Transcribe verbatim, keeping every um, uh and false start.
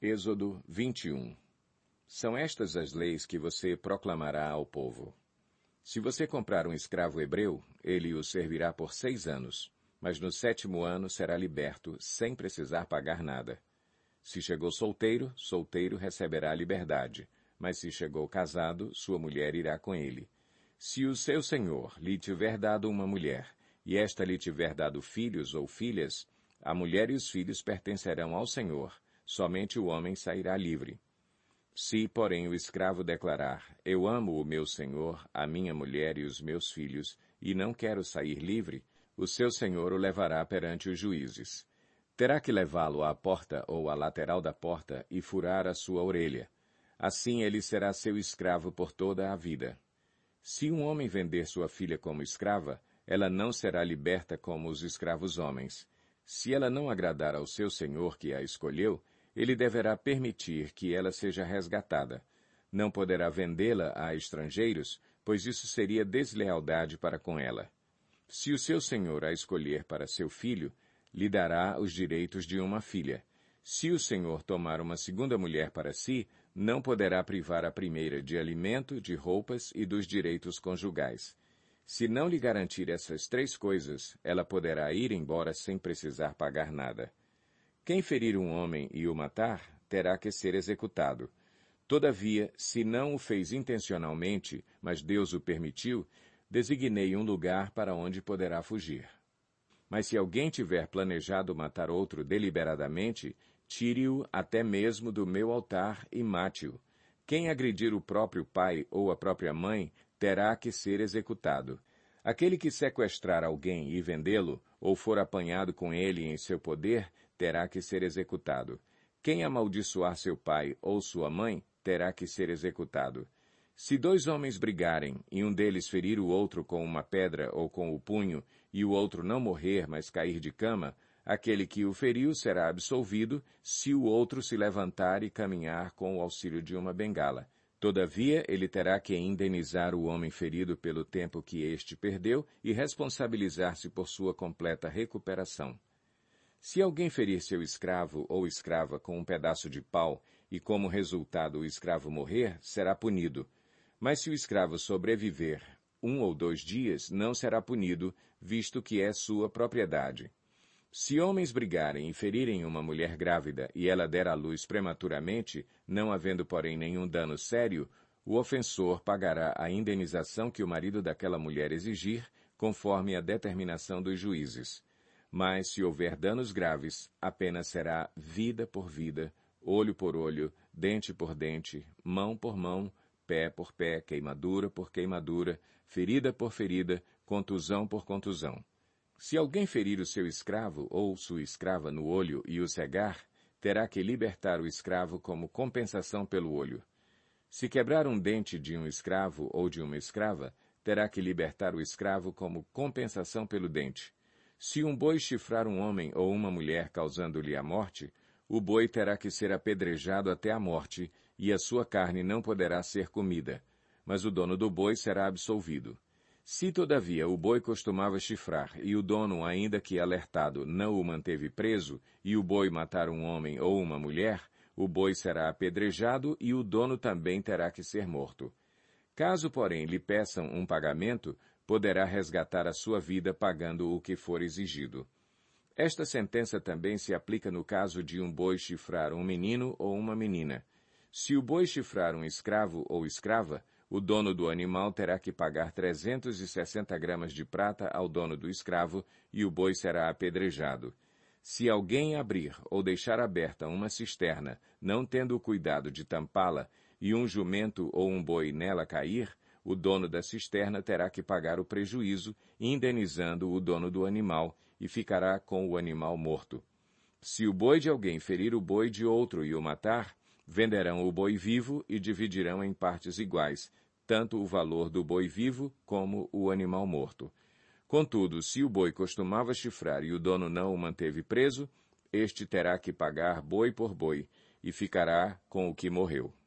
Êxodo vinte e um. São estas as leis que você proclamará ao povo. Se você comprar um escravo hebreu, ele o servirá por seis anos, mas no sétimo ano será liberto, sem precisar pagar nada. Se chegou solteiro, solteiro receberá a liberdade, mas se chegou casado, sua mulher irá com ele. Se o seu senhor lhe tiver dado uma mulher, e esta lhe tiver dado filhos ou filhas, a mulher e os filhos pertencerão ao senhor, somente o homem sairá livre. Se, porém, o escravo declarar, eu amo o meu senhor, a minha mulher e os meus filhos, e não quero sair livre, o seu senhor o levará perante os juízes. Terá que levá-lo à porta ou à lateral da porta e furar a sua orelha. Assim ele será seu escravo por toda a vida. Se um homem vender sua filha como escrava, ela não será liberta como os escravos homens. Se ela não agradar ao seu senhor que a escolheu, ele deverá permitir que ela seja resgatada. Não poderá vendê-la a estrangeiros, pois isso seria deslealdade para com ela. Se o seu senhor a escolher para seu filho, lhe dará os direitos de uma filha. Se o senhor tomar uma segunda mulher para si, não poderá privar a primeira de alimento, de roupas e dos direitos conjugais. Se não lhe garantir essas três coisas, ela poderá ir embora sem precisar pagar nada. Quem ferir um homem e o matar, terá que ser executado. Todavia, se não o fez intencionalmente, mas Deus o permitiu, designei um lugar para onde poderá fugir. Mas se alguém tiver planejado matar outro deliberadamente, tire-o até mesmo do meu altar e mate-o. Quem agredir o próprio pai ou a própria mãe, terá que ser executado. Aquele que sequestrar alguém e vendê-lo, ou for apanhado com ele em seu poder, terá que ser executado. Quem amaldiçoar seu pai ou sua mãe, terá que ser executado. Se dois homens brigarem, e um deles ferir o outro com uma pedra ou com o punho, e o outro não morrer, mas cair de cama, aquele que o feriu será absolvido, se o outro se levantar e caminhar com o auxílio de uma bengala. Todavia, ele terá que indenizar o homem ferido pelo tempo que este perdeu e responsabilizar-se por sua completa recuperação. Se alguém ferir seu escravo ou escrava com um pedaço de pau e, como resultado, o escravo morrer, será punido. Mas se o escravo sobreviver um ou dois dias, não será punido, visto que é sua propriedade. Se homens brigarem e ferirem uma mulher grávida e ela der à luz prematuramente, não havendo, porém, nenhum dano sério, o ofensor pagará a indenização que o marido daquela mulher exigir, conforme a determinação dos juízes. Mas, se houver danos graves, a pena será vida por vida, olho por olho, dente por dente, mão por mão, pé por pé, queimadura por queimadura, ferida por ferida, contusão por contusão. Se alguém ferir o seu escravo ou sua escrava no olho e o cegar, terá que libertar o escravo como compensação pelo olho. Se quebrar um dente de um escravo ou de uma escrava, terá que libertar o escravo como compensação pelo dente. Se um boi chifrar um homem ou uma mulher causando-lhe a morte, o boi terá que ser apedrejado até a morte, e a sua carne não poderá ser comida, mas o dono do boi será absolvido. Se, todavia, o boi costumava chifrar, e o dono, ainda que alertado, não o manteve preso, e o boi matar um homem ou uma mulher, o boi será apedrejado e o dono também terá que ser morto. Caso, porém, lhe peçam um pagamento, poderá resgatar a sua vida pagando o que for exigido. Esta sentença também se aplica no caso de um boi chifrar um menino ou uma menina. Se o boi chifrar um escravo ou escrava, o dono do animal terá que pagar trezentos e sessenta gramas de prata ao dono do escravo e o boi será apedrejado. Se alguém abrir ou deixar aberta uma cisterna, não tendo o cuidado de tampá-la, e um jumento ou um boi nela cair, o dono da cisterna terá que pagar o prejuízo, indenizando o dono do animal, e ficará com o animal morto. Se o boi de alguém ferir o boi de outro e o matar, venderão o boi vivo e dividirão em partes iguais, tanto o valor do boi vivo como o animal morto. Contudo, se o boi costumava chifrar e o dono não o manteve preso, este terá que pagar boi por boi, e ficará com o que morreu.